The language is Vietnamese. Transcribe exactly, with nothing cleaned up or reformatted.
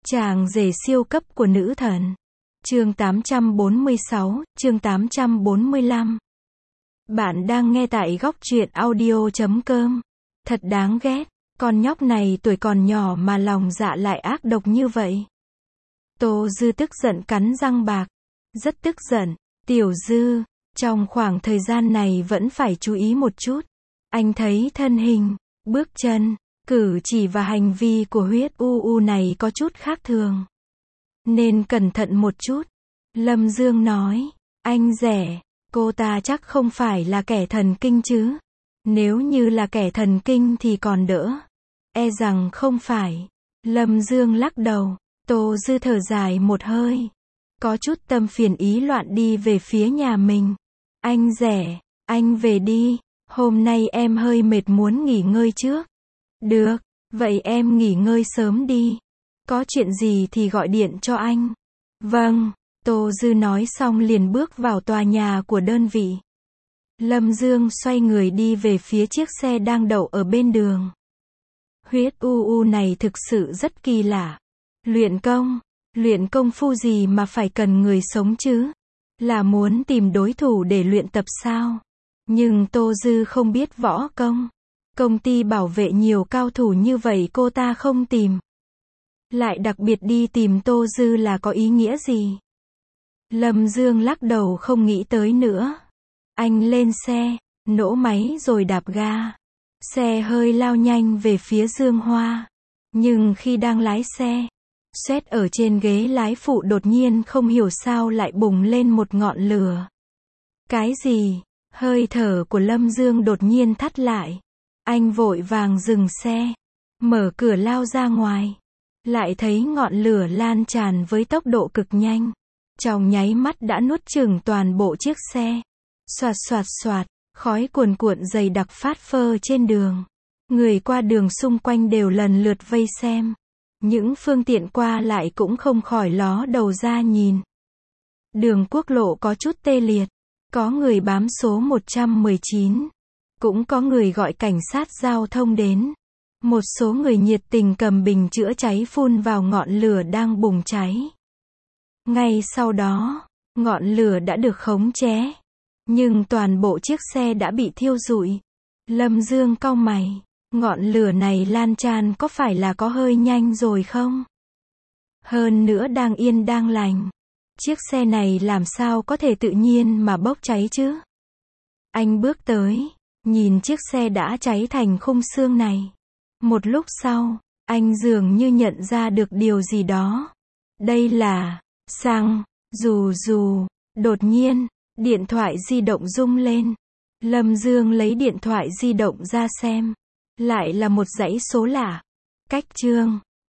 Chàng rể siêu cấp của nữ thần. Chương tám trăm bốn mươi sáu, chương tám trăm bốn mươi lăm. Bạn đang nghe tại góc truyện audio chấm com. Thật đáng ghét, con nhóc này tuổi còn nhỏ mà lòng dạ lại ác độc như vậy. Tô Dư tức giận cắn răng bạc. Rất tức giận, Tiểu Dư, trong khoảng thời gian này vẫn phải chú ý một chút. Anh thấy thân hình, bước chân, cử chỉ và hành vi của huyết u u này có chút khác thường. Nên cẩn thận một chút. Lâm Dương nói, anh rẻ, cô ta chắc không phải là kẻ thần kinh chứ. Nếu như là kẻ thần kinh thì còn đỡ. E rằng không phải. Lâm Dương lắc đầu. Tô Dư thở dài một hơi. Có chút tâm phiền ý loạn đi về phía nhà mình. Anh rẻ, anh về đi. Hôm nay em hơi mệt muốn nghỉ ngơi trước. Được, vậy em nghỉ ngơi sớm đi. Có chuyện gì thì gọi điện cho anh. Vâng, Tô Dư nói xong liền bước vào tòa nhà của đơn vị. Lâm Dương xoay người đi về phía chiếc xe đang đậu ở bên đường. Huyết u u này thực sự rất kỳ lạ. Luyện công, luyện công phu gì mà phải cần người sống chứ? Là muốn tìm đối thủ để luyện tập sao? Nhưng Tô Dư không biết võ công. Công ty bảo vệ nhiều cao thủ như vậy cô ta không tìm. Lại đặc biệt đi tìm Tô Dư là có ý nghĩa gì? Lâm Dương lắc đầu không nghĩ tới nữa. Anh lên xe, nổ máy rồi đạp ga. Xe hơi lao nhanh về phía Dương Hoa. Nhưng khi đang lái xe, sét ở trên ghế lái phụ đột nhiên không hiểu sao lại bùng lên một ngọn lửa. Cái gì? Hơi thở của Lâm Dương đột nhiên thắt lại. Anh vội vàng dừng xe, mở cửa lao ra ngoài. Lại thấy ngọn lửa lan tràn với tốc độ cực nhanh. Trong nháy mắt đã nuốt chửng toàn bộ chiếc xe. Xoạt xoạt xoạt, khói cuồn cuộn dày đặc phát phơ trên đường. Người qua đường xung quanh đều lần lượt vây xem. Những phương tiện qua lại cũng không khỏi ló đầu ra nhìn. Đường quốc lộ có chút tê liệt. Có người bám số một trăm mười chín. Cũng có người gọi cảnh sát giao thông đến. Một số người nhiệt tình cầm bình chữa cháy phun vào ngọn lửa đang bùng cháy. Ngay sau đó, ngọn lửa đã được khống chế. Nhưng toàn bộ chiếc xe đã bị thiêu rụi. Lâm Dương cau mày. Ngọn lửa này lan tràn có phải là có hơi nhanh rồi không? Hơn nữa đang yên đang lành. Chiếc xe này làm sao có thể tự nhiên mà bốc cháy chứ? Anh bước tới, nhìn chiếc xe đã cháy thành khung xương này. Một lúc sau, anh dường như nhận ra được điều gì đó. Đây là xăng, dù dù. Đột nhiên, điện thoại di động rung lên. Lâm Dương lấy điện thoại di động ra xem. Lại là một dãy số lạ. Cách Trương,